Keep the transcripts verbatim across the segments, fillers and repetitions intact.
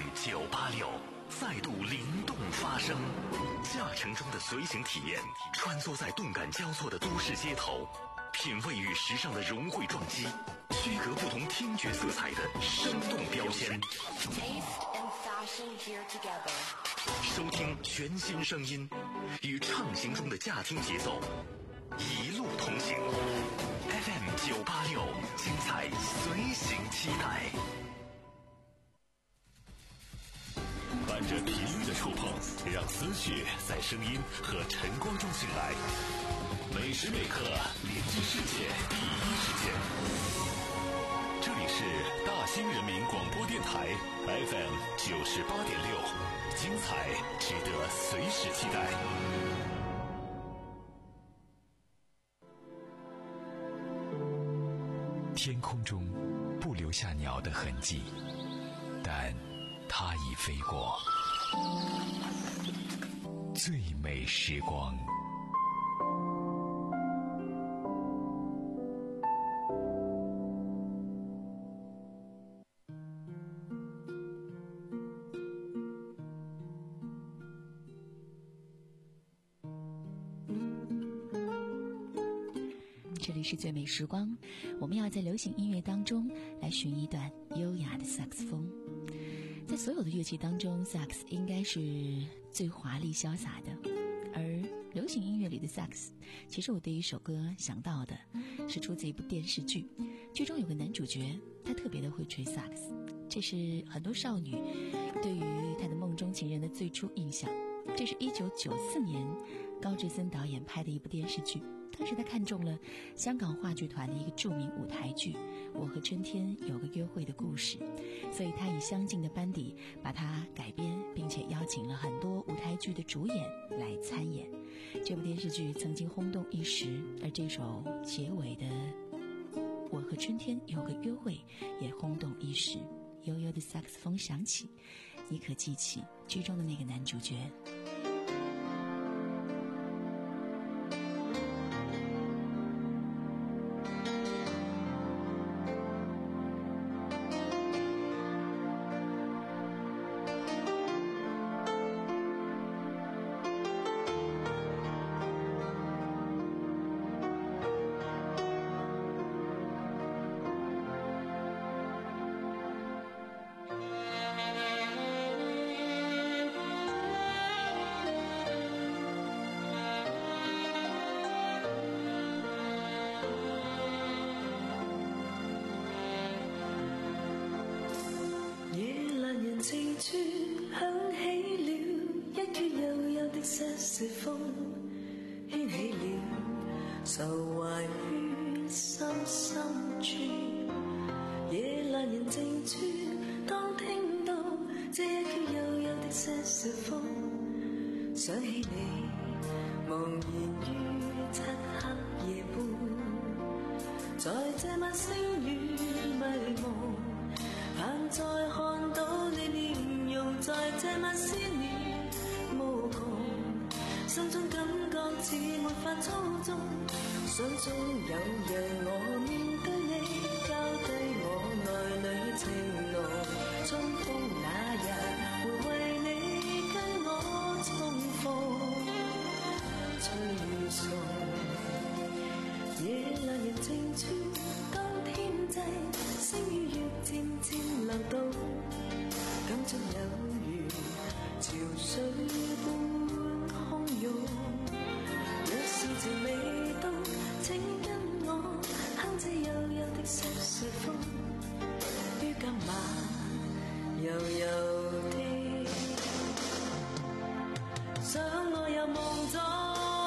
九八六再度灵动发声，驾乘中的随行体验，穿梭在动感交错的都市街头，品味与时尚的融汇撞击，区隔不同听觉色彩的生动标签。收听全新声音，与畅行中的驾听节奏，一路同行。F M 九八六，精彩随行期待。伴着频率的触碰，让思绪在声音和晨光中醒来。每时每刻连接世界第一时间。这里是大兴人民广播电台 F M 九十八点六，精彩值得随时期待。天空中不留下鸟的痕迹，但它已飞过。最美时光。 这里是最美时光，我们要在流行音乐当中来寻一段优雅的萨克斯风。在所有的乐器当中，萨克斯应该是最华丽潇洒的，而流行音乐里的萨克斯，其实我对一首歌想到的是出自一部电视剧，剧中有个男主角，他特别的会吹萨克斯，这是很多少女对于他的梦中情人的最初印象。这是一九九四年高志森导演拍的一部电视剧，当时他看中了香港话剧团的一个著名舞台剧《我和春天有个约会的故事》，所以他以相近的班底把它改编，并且邀请了很多舞台剧的主演来参演。这部电视剧曾经轰动一时，而这首结尾的《我和春天有个约会》也轰动一时。悠悠的萨克斯风响起，你可记起剧中的那个男主角？ 想起你茫然於漆黑夜半，在這晚星雨迷蒙，盼再看到你面容，在這晚思念無窮，心中感覺似沒法操縱，想中有日我面對你，交低我內裏情濃，春風那日會為你跟我重逢吹送，夜闌人靜處，當天際星與月漸漸流動，感觸有如潮水般洶湧。若是情未到，請跟我哼這悠悠的瑟瑟風，於今晚悠悠的想我入夢中。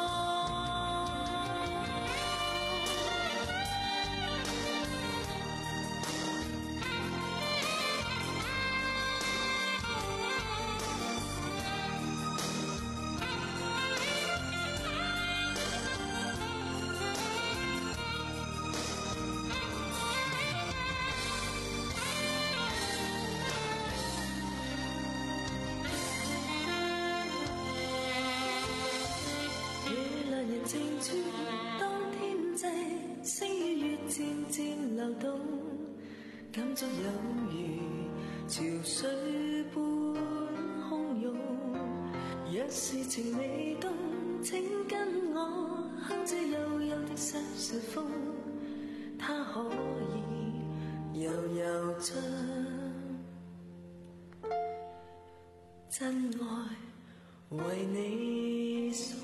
當天際星與月漸漸流動，感觸有如潮水般若是情未凍，請跟我哼這悠悠的瑟瑟風，它可以悠悠將真愛為你送。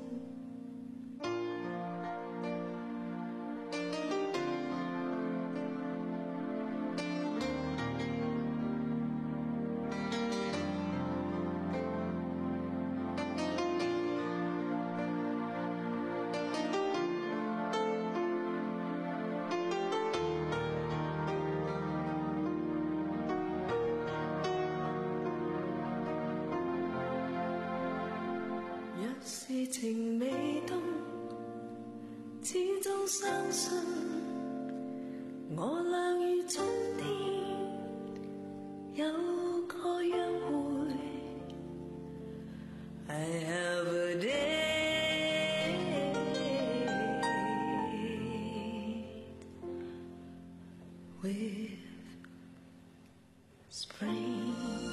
是情未凍，始終相信我倆如春天有個約會。I have a date with spring。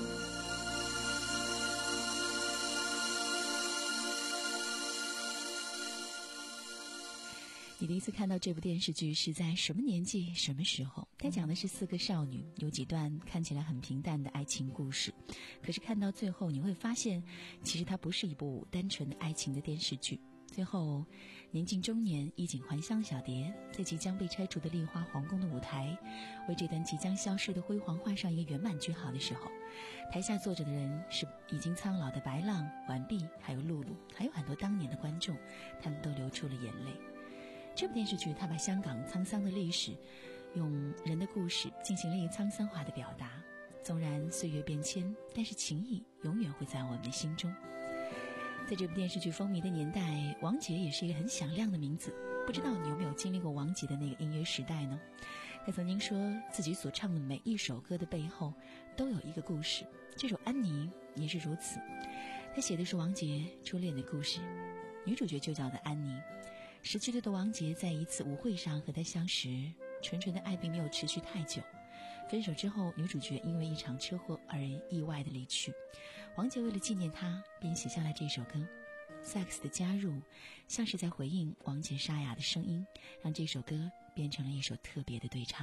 你第一次看到这部电视剧是在什么年纪、什么时候？它讲的是四个少女，有几段看起来很平淡的爱情故事，可是看到最后你会发现，其实它不是一部单纯的爱情的电视剧。最后，年近中年、衣锦还乡小蝶，在即将被拆除的丽花皇宫的舞台，为这段即将消失的辉煌画上一个圆满句号的时候，台下坐着的人是已经苍老的白浪、完璧，还有露露，还有很多当年的观众，他们都流出了眼泪。这部电视剧它把香港沧桑的历史用人的故事进行了一个沧桑化的表达，纵然岁月变迁，但是情谊永远会在我们的心中。在这部电视剧风靡的年代，王杰也是一个很响亮的名字，不知道你有没有经历过王杰的那个音乐时代呢？他曾经说自己所唱的每一首歌的背后都有一个故事，这首《安妮》也是如此。他写的是王杰初恋的故事，女主角就叫做安妮。十七岁的王杰在一次舞会上和她相识，纯纯的爱并没有持续太久。分手之后，女主角因为一场车祸而意外的离去。王杰为了纪念她，便写下了这首歌。萨克斯的加入，像是在回应王杰沙哑的声音，让这首歌变成了一首特别的对唱。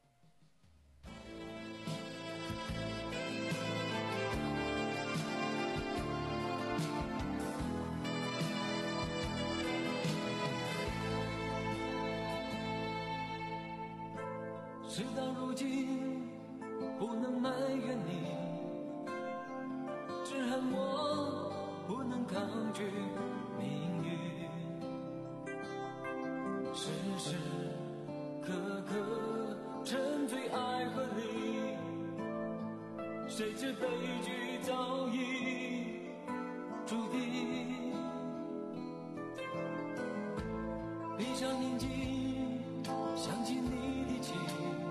事到如今，不能埋怨你，只恨我不能抗拒命运。时时刻刻沉醉爱河里，谁知悲剧早已注定。闭上眼睛，想起你的情，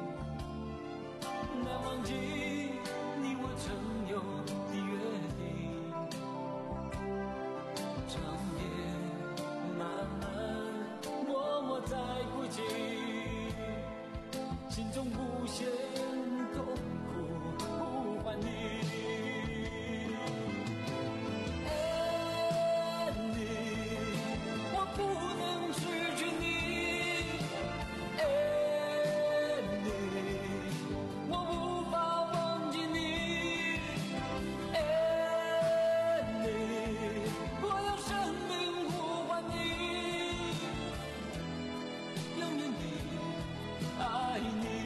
难忘记你我曾有的约定。长夜漫漫，默默在哭泣，心中无限痛苦呼唤你。爱你，我不能失去你。爱你，我无法忘记你。爱你，我用生命呼唤你，永远的爱你。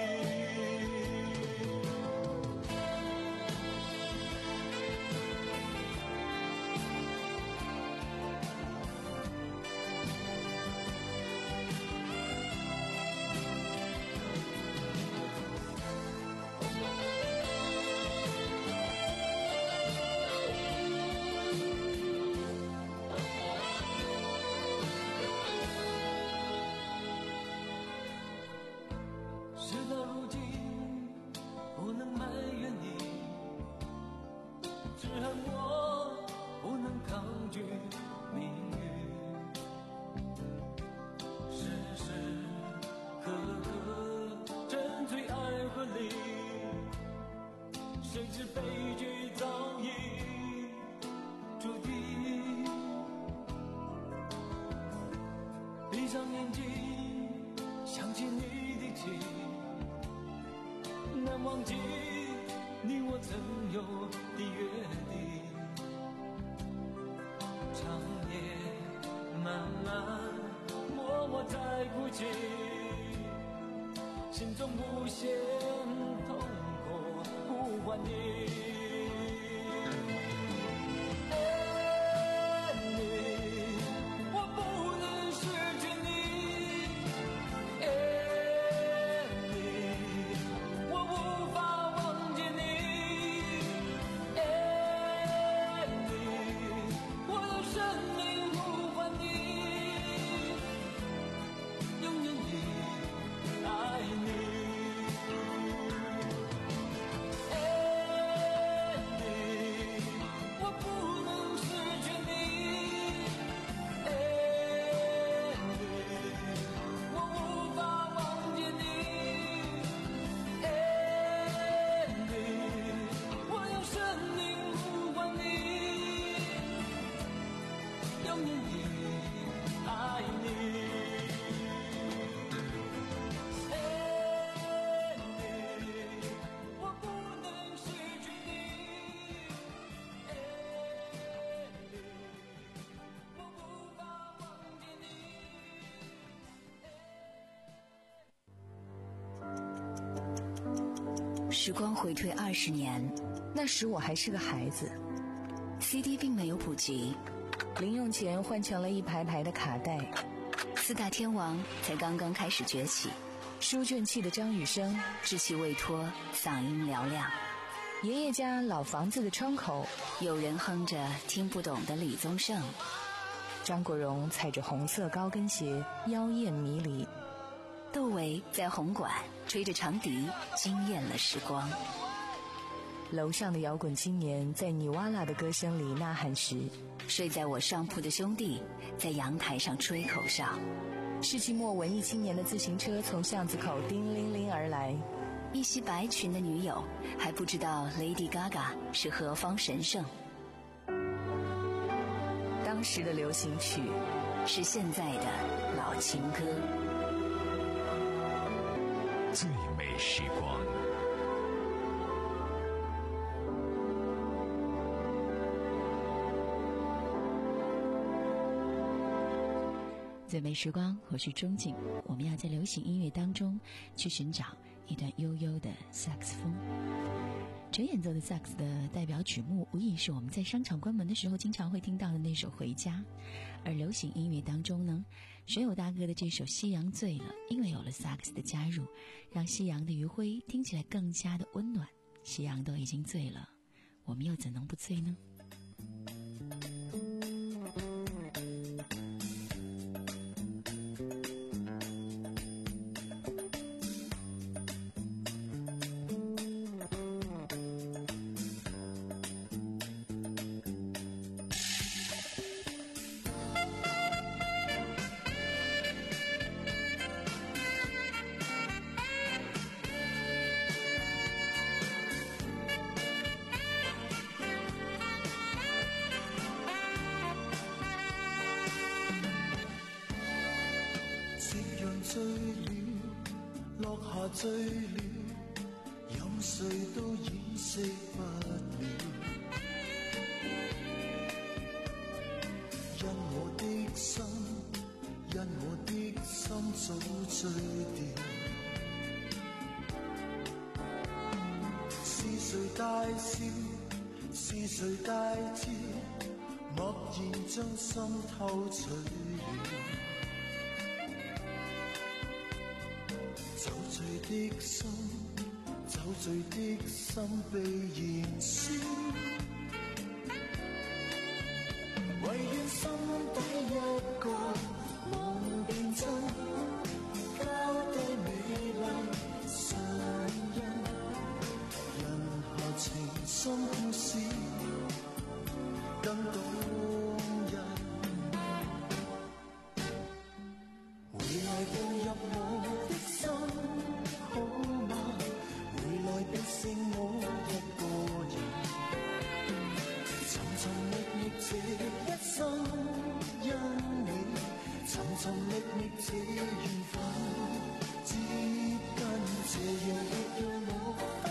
事到如今，不能埋怨你，只恨我不能抗拒命运。时时刻刻沉醉爱河里，谁知悲剧早已注难忘记你我曾有的约定，长夜漫漫，默默在哭泣，心中无限痛苦呼唤你。 时光回退二十年， 那时我还是个孩子， C D 并没有普及， 零用钱换成了一排排的卡带， 四大天王才刚刚开始崛起， 书卷气的张雨生， 稚气未脱，嗓音嘹亮， 爷爷家老房子的窗口， 有人哼着听不懂的李宗盛， 张国荣踩着红色高跟鞋，妖艳迷离， 窦唯在红馆吹着长笛，惊艳了时光。 楼上的摇滚青年在尼瓦拉的歌声里呐喊时， 睡在我上铺的兄弟在阳台上吹口哨。 世纪末文艺青年的自行车从巷子口叮铃铃而来， 一袭白裙的女友还不知道 Lady Gaga 是何方神圣。 当时的流行曲是现在的老情歌。 最美时光， 最美时光，我是钟景。我们要在流行音乐当中去寻找一段悠悠的萨克斯风。纯演奏的萨克斯的代表曲目，无疑是我们在商场关门的时候经常会听到的那首《回家》。而流行音乐当中呢，水友大哥的这首《夕阳醉了》，因为有了萨克斯的加入，让夕阳的余晖听起来更加的温暖。夕阳都已经醉了，我们又怎能不醉呢？ 醉了，落下醉了，任谁都掩饰不了。因我的心，因我的心早醉掉。是谁大笑？是谁大叫？默然将心偷取了。酒醉的心，酒醉的心被燃烧，唯愿心底一个梦變真，交低美麗唇印，人下情深故事更動人。回來步入我的心，好嗎？回來別剩我一個人，尋尋覓覓這一生，因你尋尋覓覓這緣分，接近這樣別讓我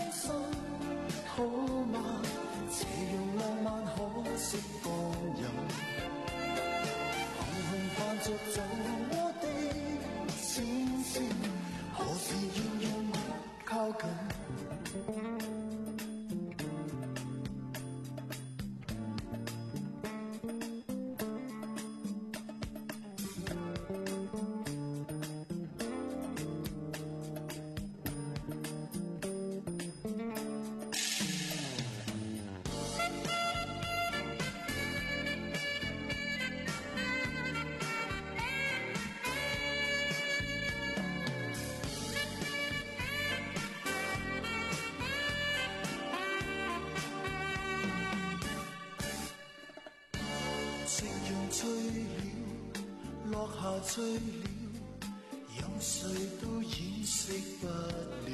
醉了，有谁都掩饰不了。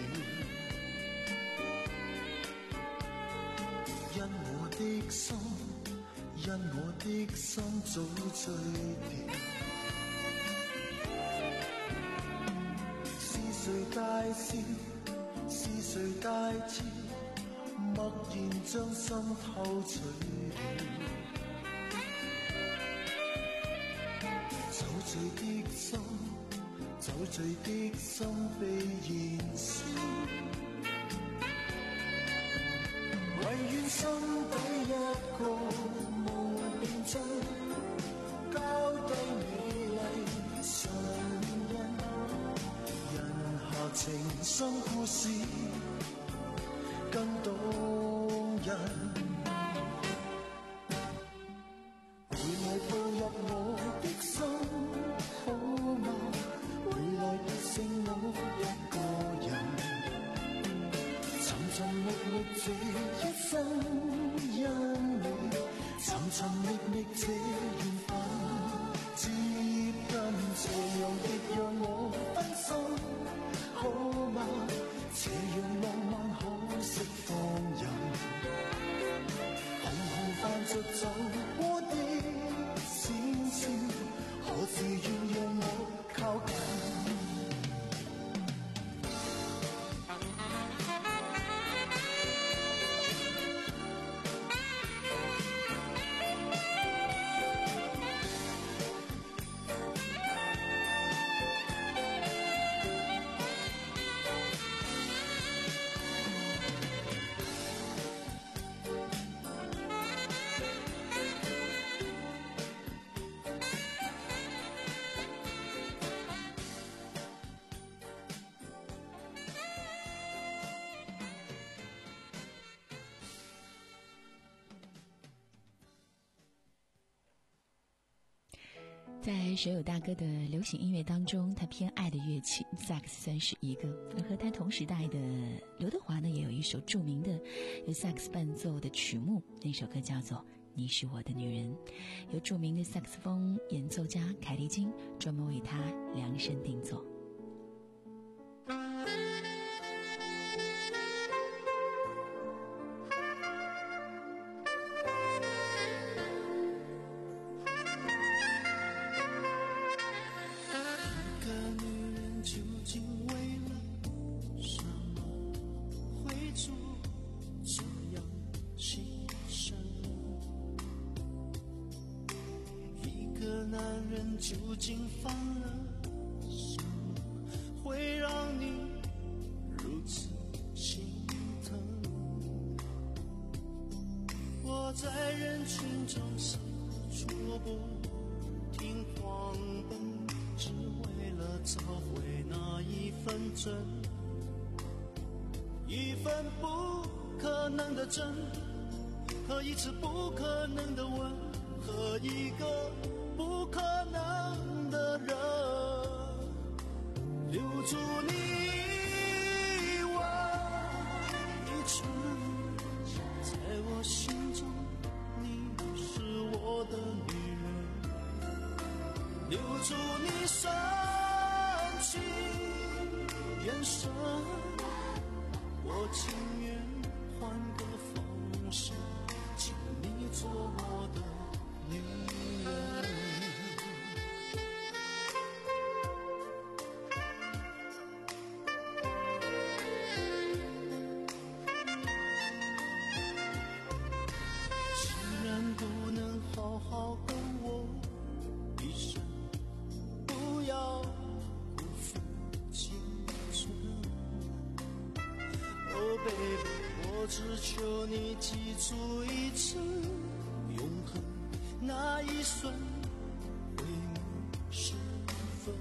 因我的心，因我的心早醉了。是谁大笑？是谁大笑？默然将心偷取了。酒醉的心，酒醉的心被燃烧。唯愿心底一个梦变真，交低美丽唇印。人下情深故事更动人。回来步入我的心，好吗？回来別剩我一個人，尋尋覓覓這一生，因你尋尋覓覓這緣分，接近斜陽亦讓我分心，好嗎？這樣浪漫可惜放任，紅紅泛着酒窩的閃閃，何時願讓我靠近？ 在所有大哥的流行音乐当中，他偏爱的乐器萨克斯算是一个。而和他同时代的刘德华呢，也有一首著名的由萨克斯伴奏的曲目，那首歌叫做《你是我的女人》，由著名的萨克斯风演奏家凯利金专门为他量身定做。 究竟犯了什么，会让你如此心疼？我在人群中四处不停狂奔，只为了找回那一分真，一分不可能的真，和一次不可能的吻，和一个不可能的人，留住你我一程，在我心中你是我的女人，留住你深情眼神，我情愿换个方式，请你做我的女人。只求你记住一次，永恒那一瞬为你时分，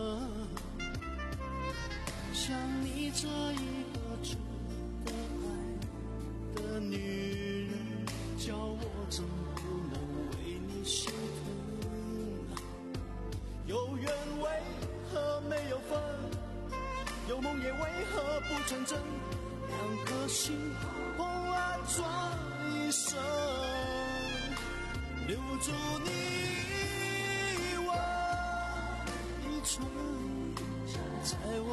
像你这一个值得爱的女人，叫我怎不能为你心疼？有缘为何没有分？有梦也为何不成真？两颗心红安装一生，留住你我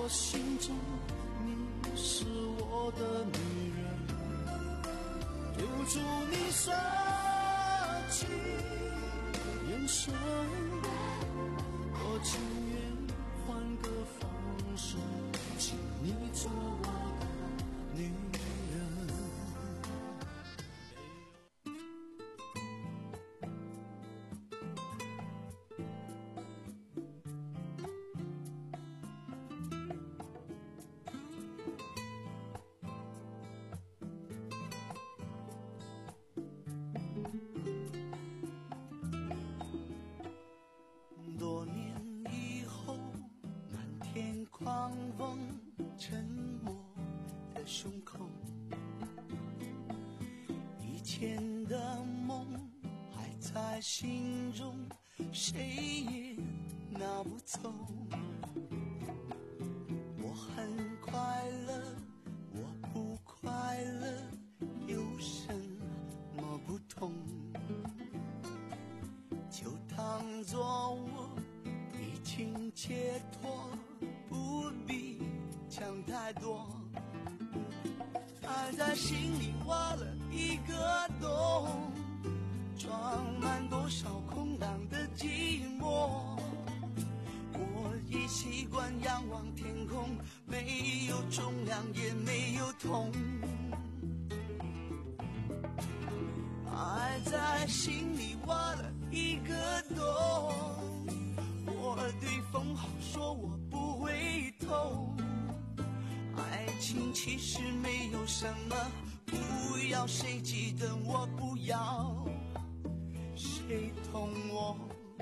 我心中你是我的女人，丢出你帅气的眼神，我情愿换个方式，请你做我的女人。多年以后，漫天狂风沉默的胸口，以前的梦还在心中，谁也拿不走。我很快乐，我不快乐，有什么不同？就当作我已经解脱，不必想太多。爱在心里挖了一个洞，装满多少空荡的寂寞。我已习惯仰望天空，没有重量也没有痛。爱在心里挖了一个洞，我对风好说我不会痛。爱情其实没有什么，不要谁记得我，不要谁痛我。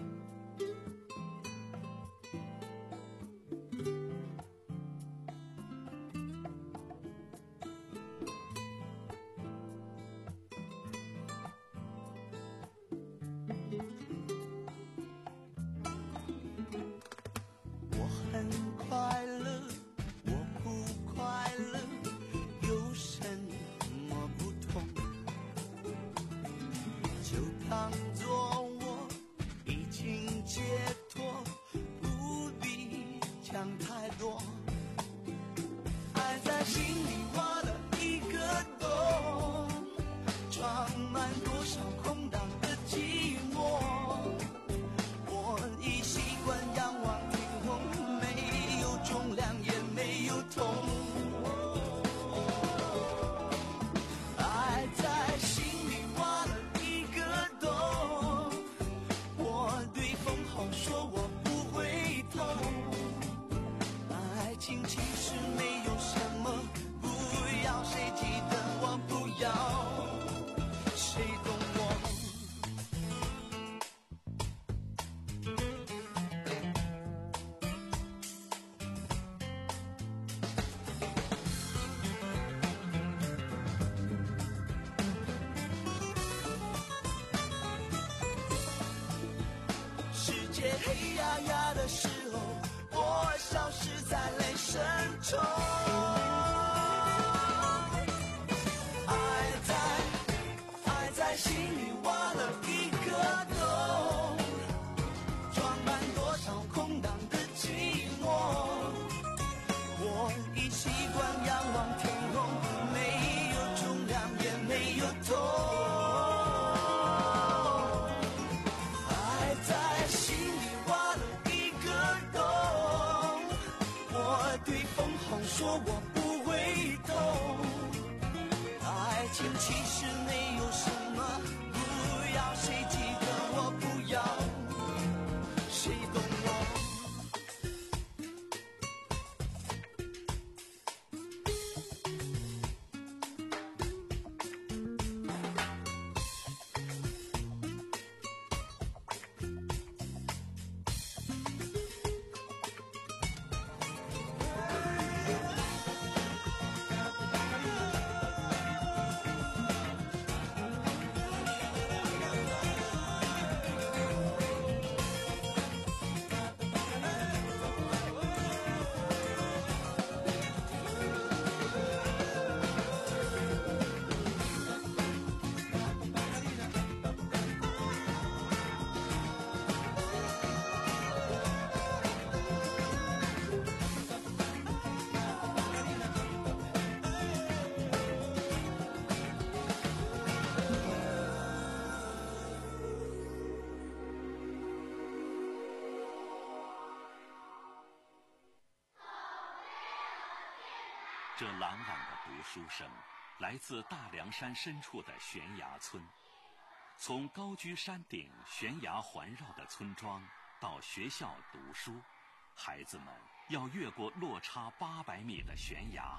我很快乐，我不快乐，有什么不同？就当作我已经解脱，不必讲太多。爱在心里挖了一个洞，装满多少空荡的寂寞。我已习惯仰望天空，没有重量也没有痛。爱在心里挖了一个洞，我对风好说我不会痛。爱情其实没有什么，不要谁记得我，不要谁懂我。世界黑压压的时候，我消失在泪深中。爱在爱在心里挖了一个洞，装满多少空荡的寂寞。我已习惯仰望天空，没有重量也没有痛。爱在心里挖了一个洞，我对风吼说我不会痛。爱情其实没有什么，不要谁记得我，不要谁懂我。 这朗朗的读书声来自大凉山深处的悬崖村。从高居山顶悬崖环绕的村庄到学校读书，孩子们要越过落差八百米的悬崖，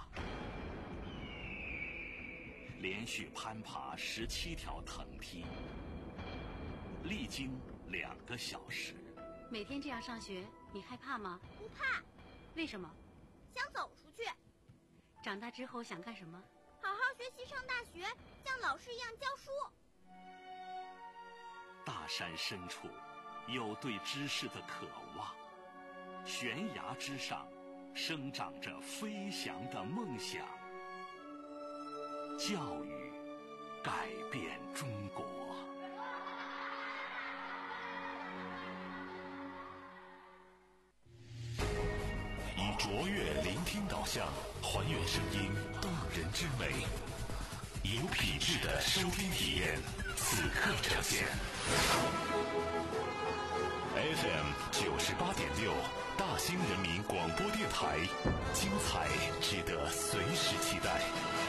连续攀爬十七条藤梯，历经两个小时。 每天这样上学，你害怕吗？ 不怕。 为什么？ 想走出去。 长大之后想干什么？ 好好学习，上大学，像老师一样教书。 大山深处有对知识的渴望，悬崖之上生长着飞翔的梦想。教育改变中国。以卓越聆听导向，还原声音动人之美，有品质的收听体验，此刻呈现。F M 九十八点六，大兴人民广播电台，精彩值得随时期待。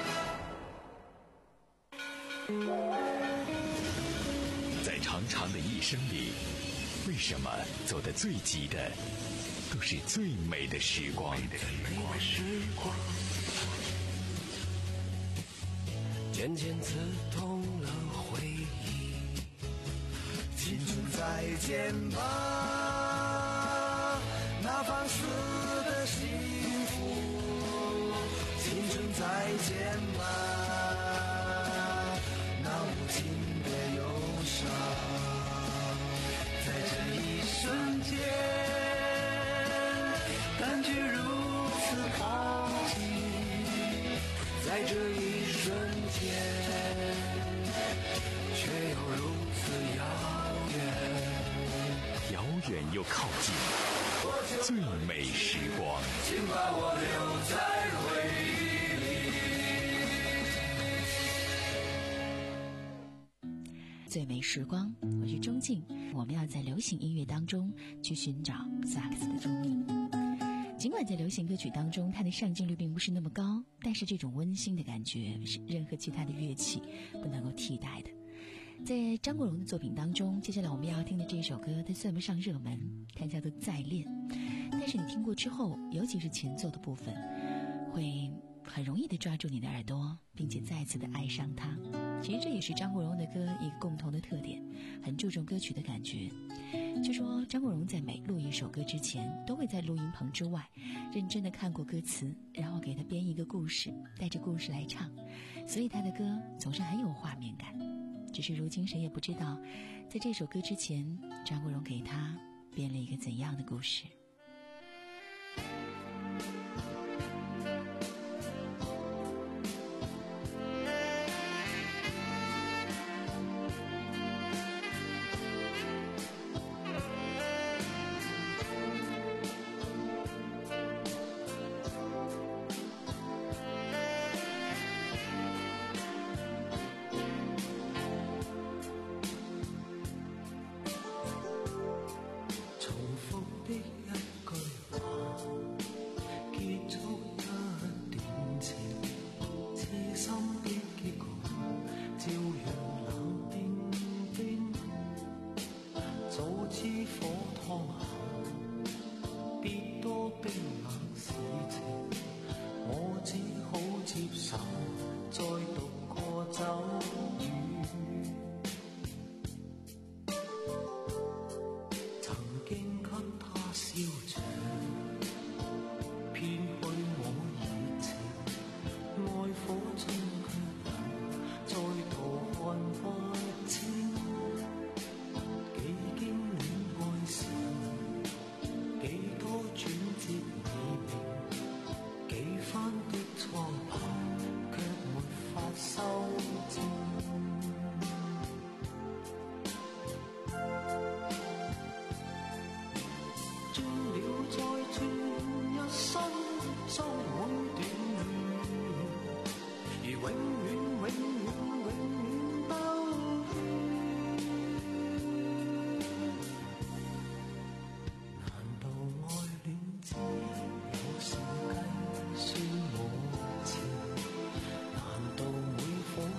在长长的一生里，为什么走得最急的都是最美的时光？ 渐渐刺痛了回忆。青春再见吧，那放肆的幸福。青春再见吧，那无情的忧伤。在这一瞬间，感觉如此靠近，在这一瞬间，却又如此遥远， 遥远又靠近，最美时光。 请把我留在回忆里。 最美时光，我是钟静。我们要在流行音乐当中去寻找萨克斯的踪影。尽管在流行歌曲当中它的上镜率并不是那么高，但是这种温馨的感觉是任何其他的乐器不能够替代的。在张国荣的作品当中，接下来我们要听的这首歌它算不上热门，它叫做《再恋》，但是你听过之后，尤其是前奏的部分，会很容易的抓住你的耳朵，并且再次的爱上它。其实这也是张国荣的歌一个共同的特点，很注重歌曲的感觉。据说张国荣在每录一首歌之前，都会在录音棚之外认真的看过歌词，然后给他编一个故事，带着故事来唱，所以他的歌总是很有画面感。只是如今谁也不知道，在这首歌之前，张国荣给他编了一个怎样的故事。 幾番的蒼白，卻沒法修正。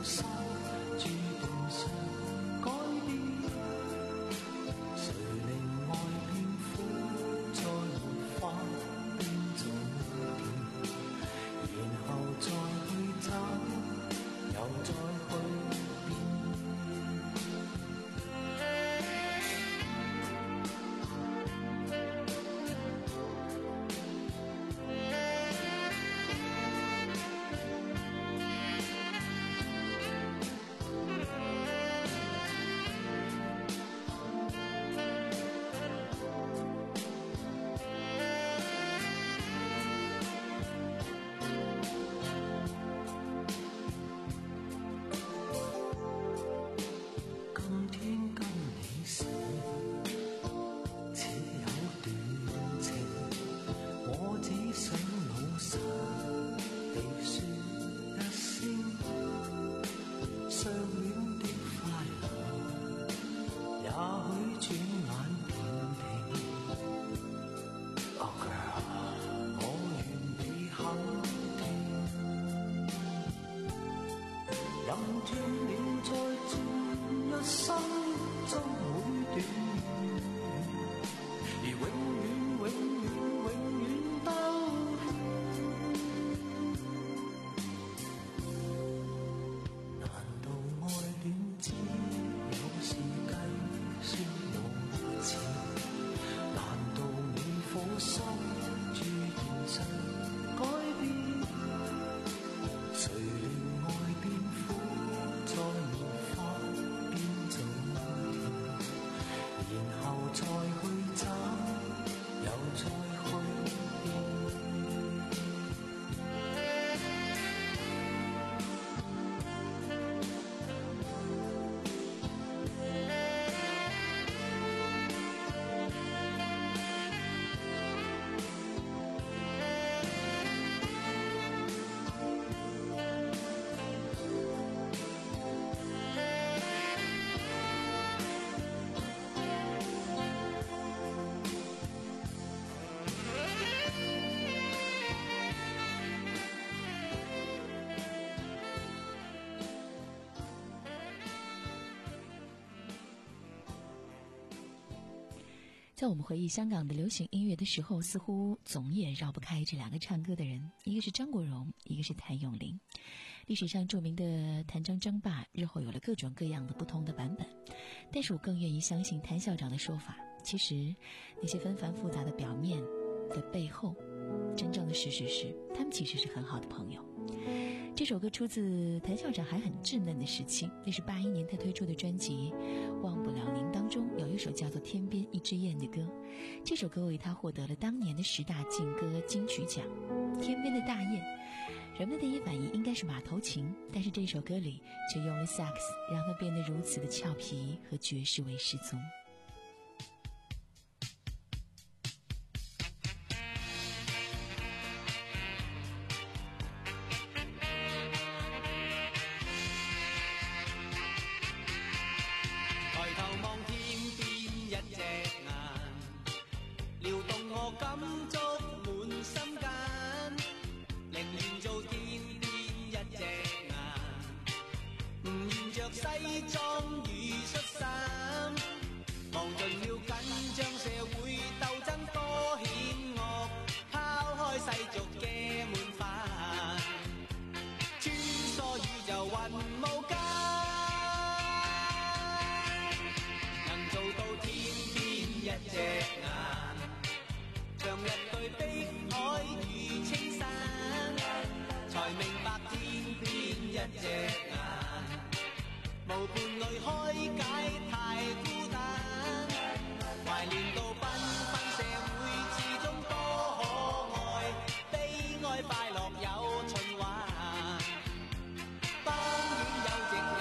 心注定想改變，誰令愛變苦，再沒法變做甜，然後再去找，又再去變。任斷了再轉，一生終會斷，而永遠永遠永遠兜圈。難道愛戀只有時計算無錢？難道你苦心注定想改變？誰令愛變苦，再沒法變做甜，然後再去找，又再去變。 在我们回忆香港的流行音乐的时候，似乎总也绕不开这两个唱歌的人，一个是张国荣，一个是谭咏麟。历史上著名的谭张争霸日后有了各种各样的不同的版本，但是我更愿意相信谭校长的说法，其实那些纷繁复杂的表面的背后，真正的事实是他们其实是很好的朋友。这首歌出自谭校长还很稚嫩的时期，那是八一年他推出的专辑《忘不了您》当中有一首叫做《天边一只雁》的歌，这首歌为他获得了当年的十大劲歌金曲奖。天边的大雁，人们的第一反应应该是马头琴，但是这首歌里却用了萨克斯，让它变得如此的俏皮和爵士味十足。 西裝與恤衫，忘盡了緊張社會鬥爭多險惡，拋開世俗嘅悶煩，穿梭宇宙雲霧間，能做到天邊一隻眼，像日對碧海與青山，才明白天邊一隻眼。無伴侶開解太孤單，懷念到繽紛社會始終多可愛，悲哀快樂有循環，當然有正義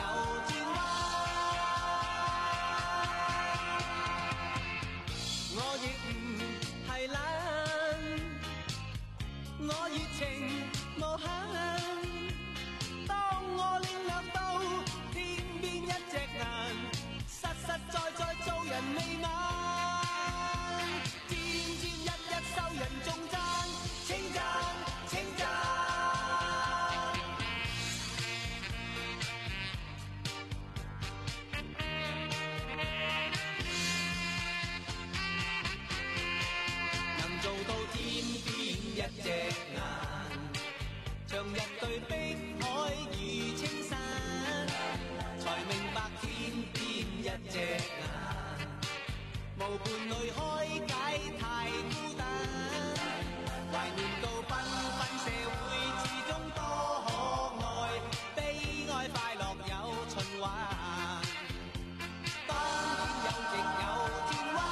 循環。當然有亦有轉彎，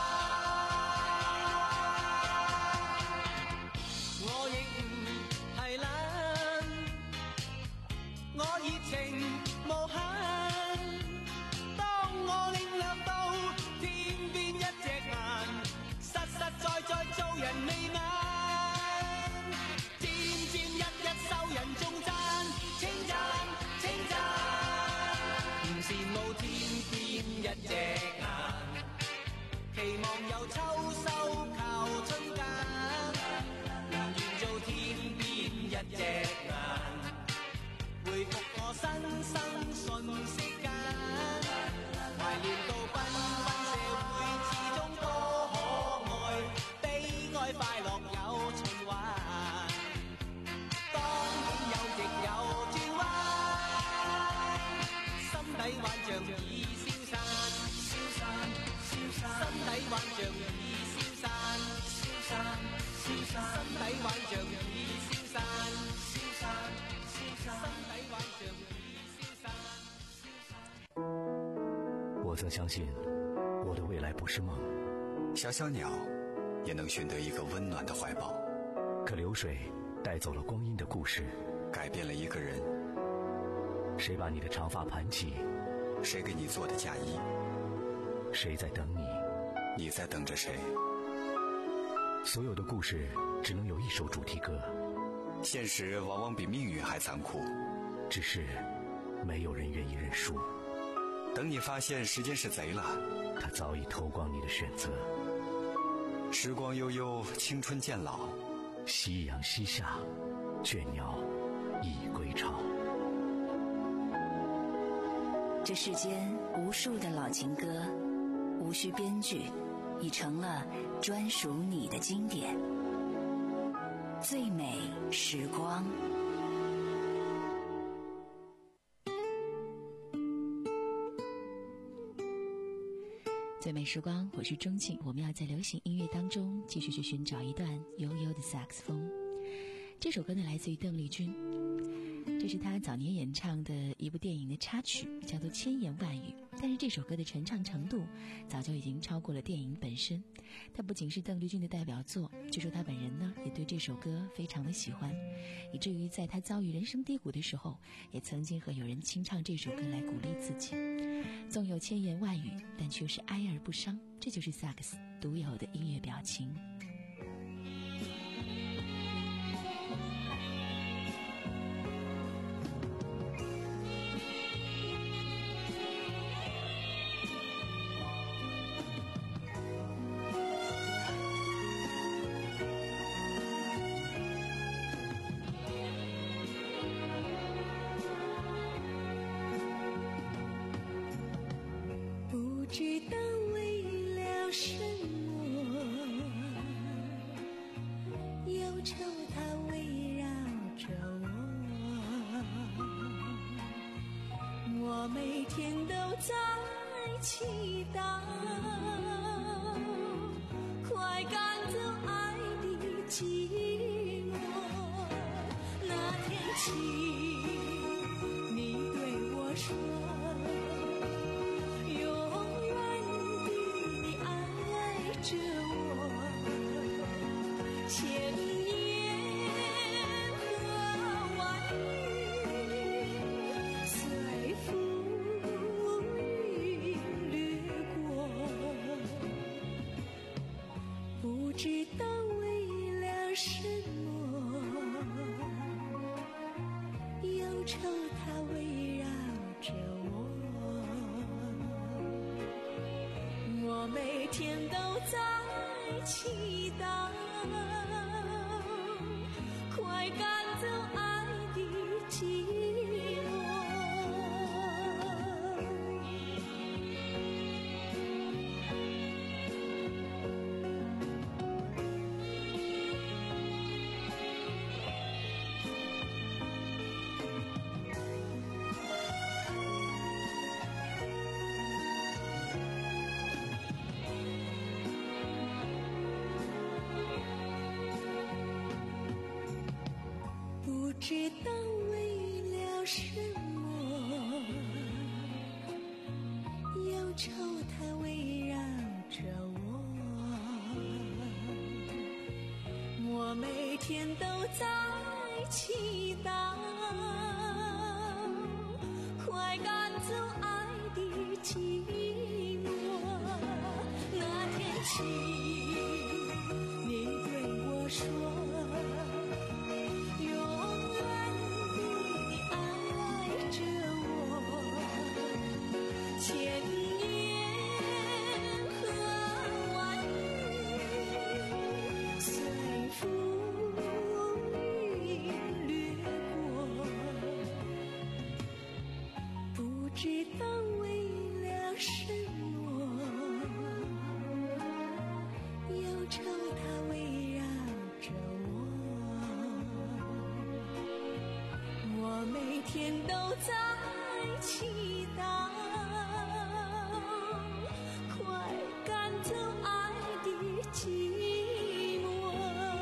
我亦唔係懶，我熱情無限。當我領略到天邊一隻眼，實實在在做人未眼，漸漸日日受人頌讚，稱讚稱讚，唔羨慕天邊一隻眼，期望有秋收靠春間，唔願做天邊一隻眼，回復我新生瞬息間，懷念到繽紛社會始終多可愛，悲哀快樂有循環，當然有亦有轉彎，心底幻象已消散，消散消散，心底幻象已消散，消散消散，心底幻象已消散，消散消散，心底幻象已消散。 我曾相信我的未来不是梦， 小小鸟也能寻得一个温暖的怀抱， 可流水带走了光阴的故事， 改变了一个人。 谁把你的长发盘起？ 谁给你做的嫁衣？ 谁在等你？ 你在等着谁？ 所有的故事只能有一首主题歌， 现实往往比命运还残酷， 只是没有人愿意认输。 等你发现时间是贼了， 他早已偷光你的选择。 时光悠悠，青春渐老， 夕阳西下，倦鸟已归巢。 这世间无数的老情歌，无需编剧，已成了专属你的经典。最美时光。 最美时光，我是钟庆，我们要在流行音乐当中继续去寻找一段悠悠的萨克斯风。这首歌呢来自于邓丽君，这是她早年演唱的一部电影的插曲，叫做《千言万语》。但是这首歌的传唱程度早就已经超过了电影本身，它不仅是邓丽君的代表作，据说她本人呢也对这首歌非常的喜欢，以至于在她遭遇人生低谷的时候，也曾经和有人清唱这首歌来鼓励自己。纵有千言万语，但却是哀而不伤，这就是萨克斯独有的音乐表情。 不知道为了什么，忧愁它围绕着我，我每天都在祈祷，快赶走爱的寂寞。那天起，你对我说，不知道为了什么，忧愁它围绕着我，我每天都在祈祷，快赶走爱的寂寞。不知道为愁它围绕着我，我每天都在祈祷，快赶走爱的寂寞。那天起，你对我说，永远地爱着我，千言和万语随风云掠过，不知道为了什么，忧愁它围绕着我，我每天都在祈祷，快赶走爱的寂寞。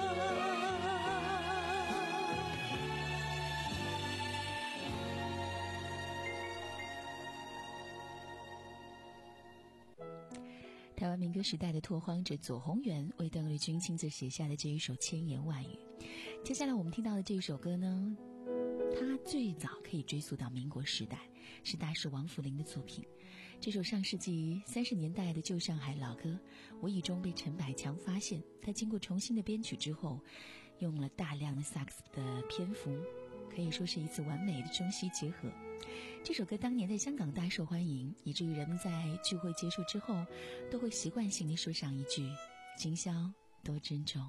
台湾民歌时代的拓荒者左宏元为邓丽君亲自写下的这一首千言万语。接下来我们听到的这一首歌呢，它最早可以追溯到民国时代，是大师王福林的作品。这首上世纪三十年代的旧上海老歌，无意中被陈百强发现，他经过重新的编曲之后，用了大量的萨克斯的篇幅，可以说是一次完美的中西结合。这首歌当年在香港大受欢迎，以至于人们在聚会结束之后都会习惯性地说上一句今宵多珍重。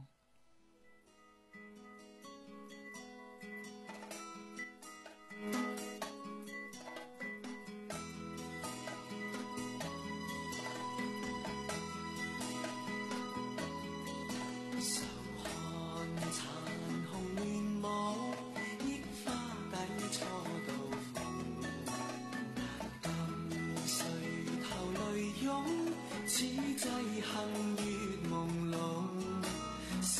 此際行月朦朧，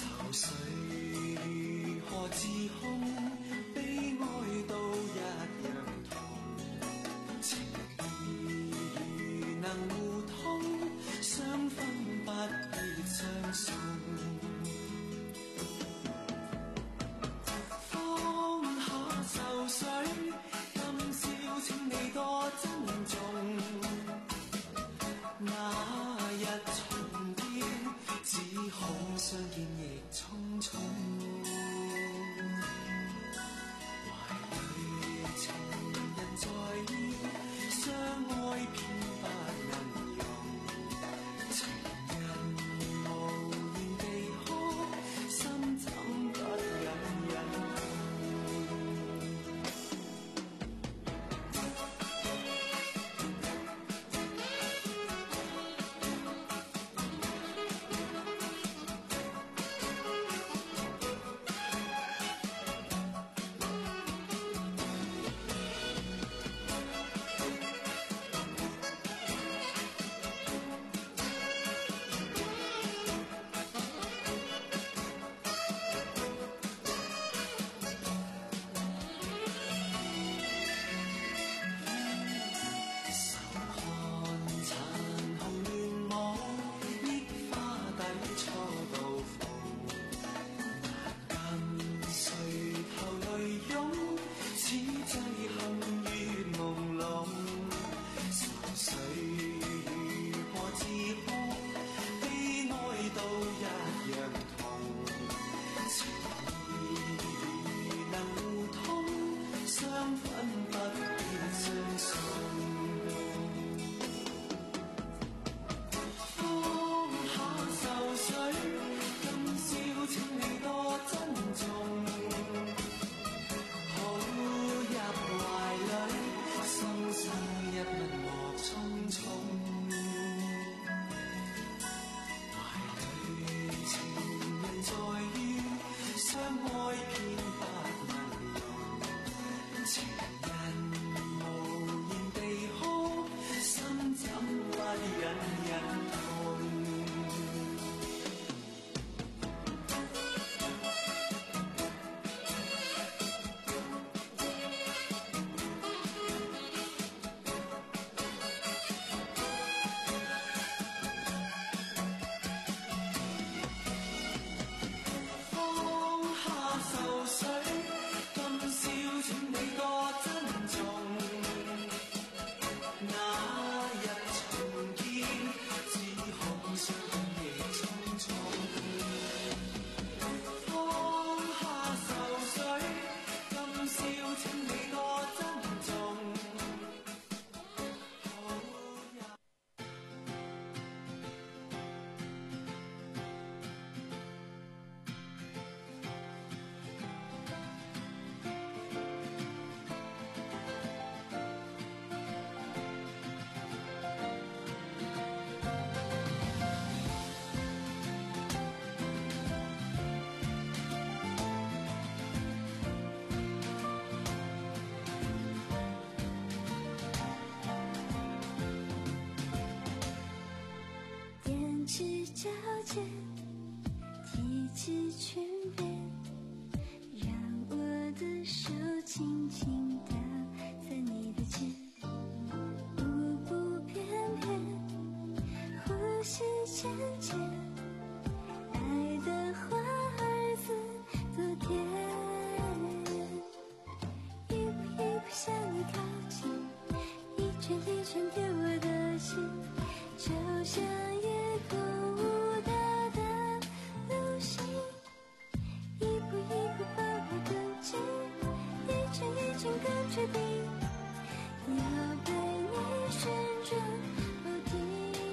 圈贴我的心，就像夜空无大的流星，一步一步把我跟进，一圈一圈跟着你，要被你旋转不停。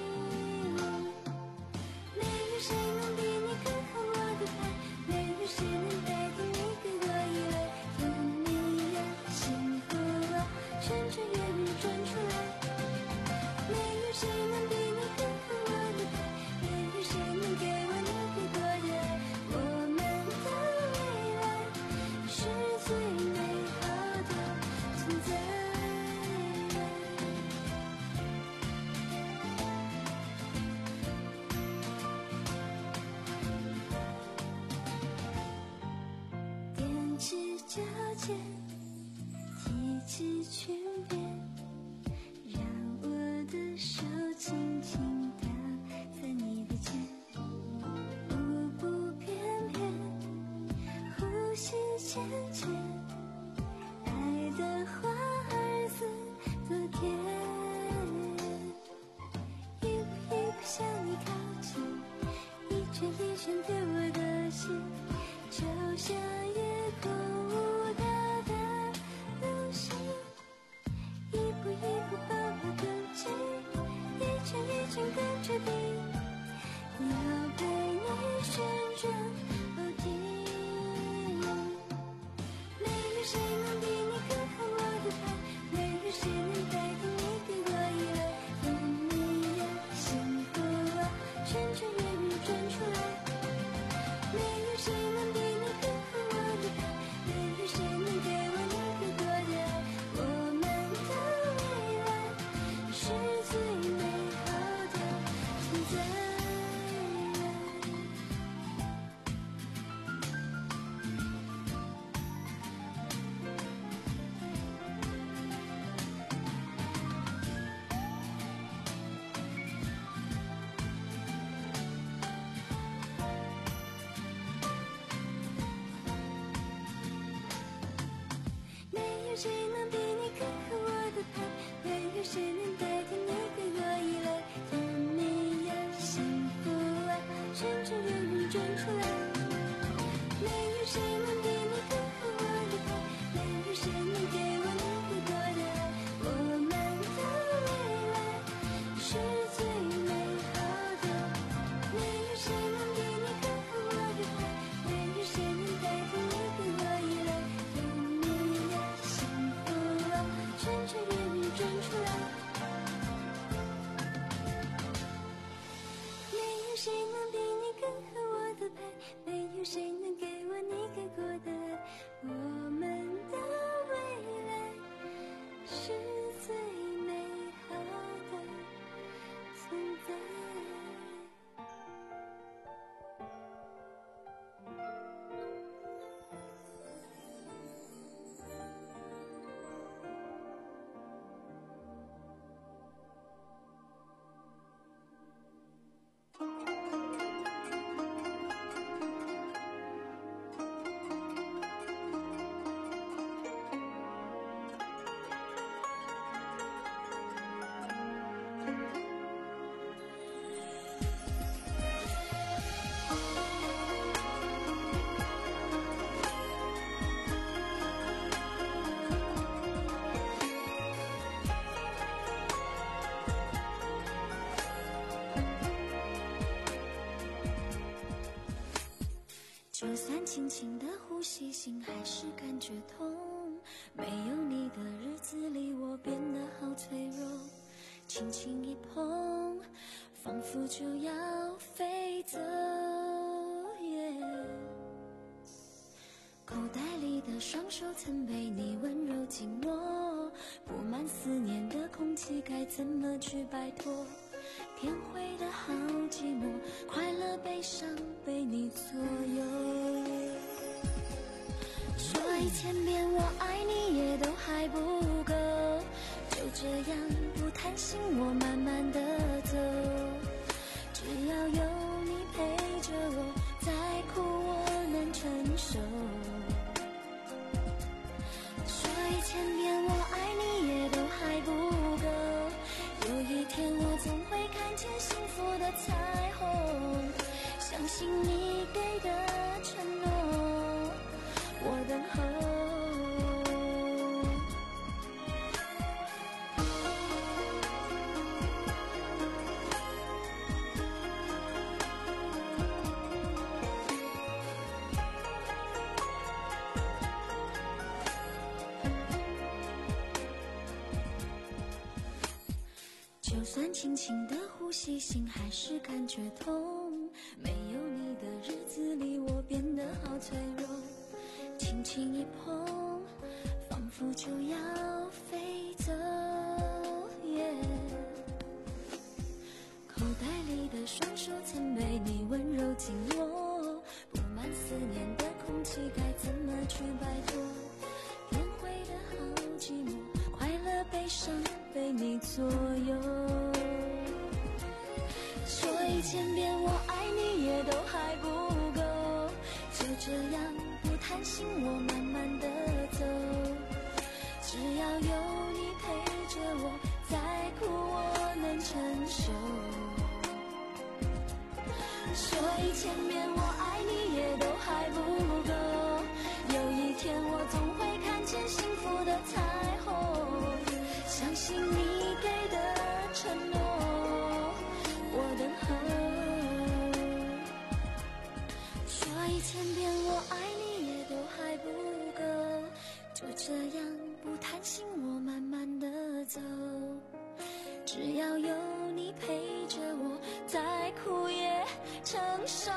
没有谁能比你更好我的牌，没有谁能代替你给我依赖。有你呀，幸福啊，顺着月晕转出来。没有谁能比你更好我的牌，没有谁能给我你给过的爱。我们的未来是最美好的存在。踮起脚尖，提起裙边，让我的手轻轻搭在你的肩，舞步翩翩，呼吸浅浅，爱的花儿子多甜，一步一步向你靠近，一圈一圈贴我的心，就像夜空无大的流星，一步一步把我跟进，一圈一圈跟着你，要被你旋转不停。没有谁能比你更好我的牌，没有谁能代替你给我依赖。有你呀，幸福啊，顺着月晕转出来。没有谁能比你更好我的牌，没有谁能给我你给过的爱。我们的未来是最美好的存在。没有谁能比你更好我的牌，没有谁能代替你给我依赖。有你呀，幸福啊，顺着月晕转出来。没有谁能比你更好我的牌，没有谁能给我你给过的爱。我们的未来是最美好的。没有谁能比你更好我的牌，没有谁能代替你给我依赖。有你呀，幸福啊，顺着月晕转出来。没有谁能比你更好我的牌，没有谁能给我你给过的爱。我们的未来是最美好的存在。就算轻轻的呼吸，心还是感觉痛。没有你的日子里，我变得好脆弱。轻轻一碰，仿佛就要飞走。yeah 口袋里的双手曾被你温柔紧握，布满思念的空气该怎么去摆脱？偏会的好寂寞，快乐悲伤被你左右。说一千遍我爱你也都还不够，就这样不贪心我慢慢的走。只要有你陪着我，再苦我能承受。说一千遍我爱你也都还不够， 就算轻轻的呼吸，心还是感觉痛。没有你的日子里，我变得好脆弱，轻轻一碰，仿佛就要飞走。Yeah， 口袋里的双手曾被你温柔紧握，布满思念的空气该怎么去摆脱？点灰的好寂寞，快乐悲伤被你左右。说一千遍我爱你也都还不够，就这样不贪心我慢慢的走，只要有你陪着我，再苦我能承受。说一千遍我爱你也都还不够，有一天我总会看见幸福的彩虹，相信你给的承诺我等候。说一千遍我爱你也都还不够，就这样不贪心我慢慢的走，只要有你陪着我，再苦也承受。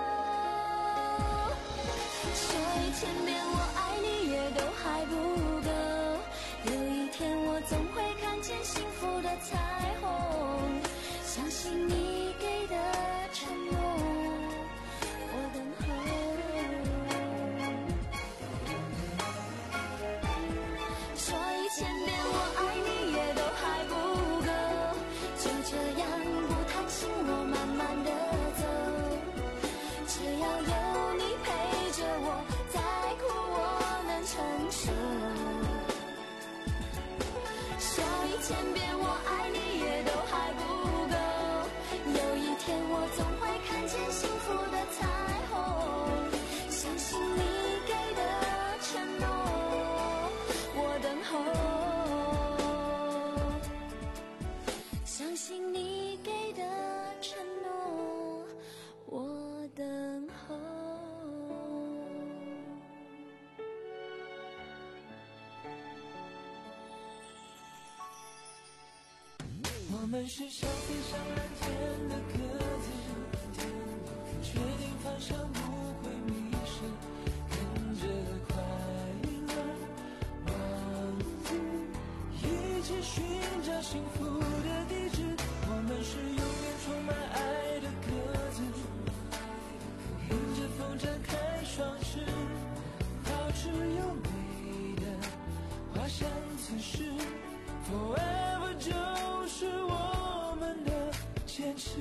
说一千遍我爱你也都还不够，有一天我总会看见幸福的彩虹，相信你给的承诺我等候。说一千遍我爱你也都还不够，就这样不贪心我慢慢的走，只要有你陪着我，再苦我能承受。说一千遍我爱你也都还不够，有一天我总会看见幸福的彩虹，相信你给的承诺我等候，相信你给的承诺我等候。 我们是想飞上蓝天的鸽子，确定方向不会迷失，跟着快乐王子一起寻找幸福的地址。我们是永远充满爱的鸽子，迎着风展开双翅，保持优美的滑翔姿势。Forever 就是我们的坚持。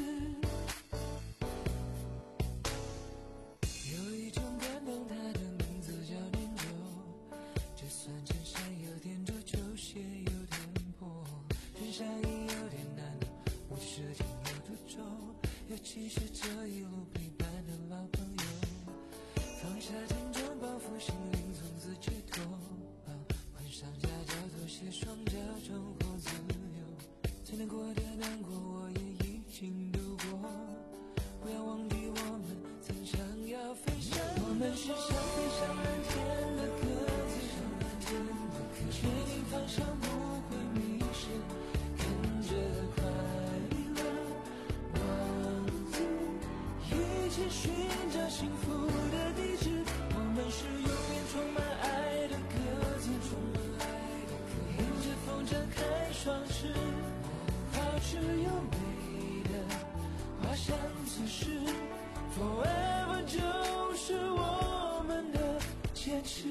有一种感动，它的名字叫念旧，就算衬衫有点皱，球鞋有点破，穿上衣有点难，无视停有多久，尤其是这一路陪伴的老朋友，放下沉重包袱，心灵从此解脱，换上夹脚拖鞋，双脚重获自由，最难过的难过我也已经度过，不要忘记我们曾想要飞翔。我们是想飞上蓝天的鸽子，确定方向不会迷失，跟着快乐王子一起寻找幸福的地址。我们是永远充满爱的鸽子，迎着风展开双翅，保持优美的滑翔姿势。Forever 就是我们的坚持。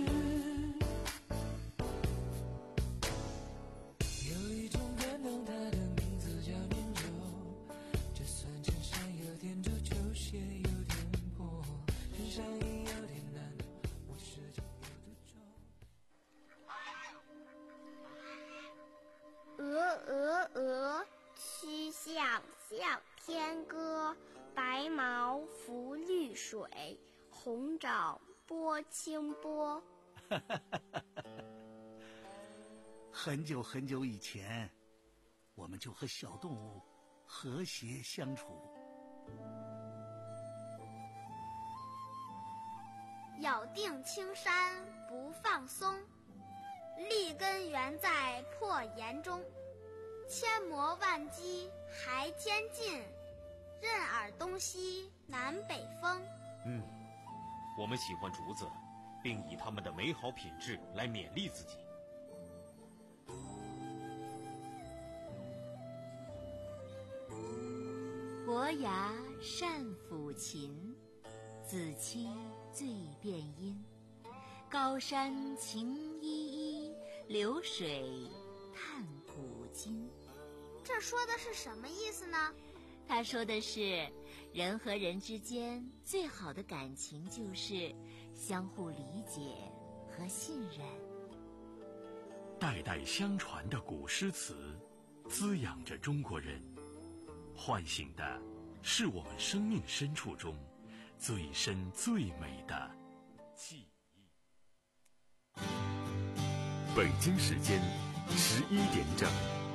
有一种感动，它的名字叫念旧，就算衬衫有点皱，球鞋有点破，穿上衣有点难，我始终有多久。 鹅鹅鹅，曲项向天歌，白毛浮绿水，红掌拨清波。 很久很久以前，我们就和小动物和谐相处。 咬定青山不放松，立根原在破岩中。 千磨万击还坚劲，任尔东西南北风。 嗯，我们喜欢竹子，并以它们的美好品质来勉励自己。 伯牙善抚琴，子期最辨音。高山晴依依，流水叹古今。 这说的是什么意思呢？ 他说的是，人和人之间最好的感情就是相互理解和信任。 代代相传的古诗词，滋养着中国人，唤醒的是我们生命深处中最深最美的记忆。 北京时间十一点整。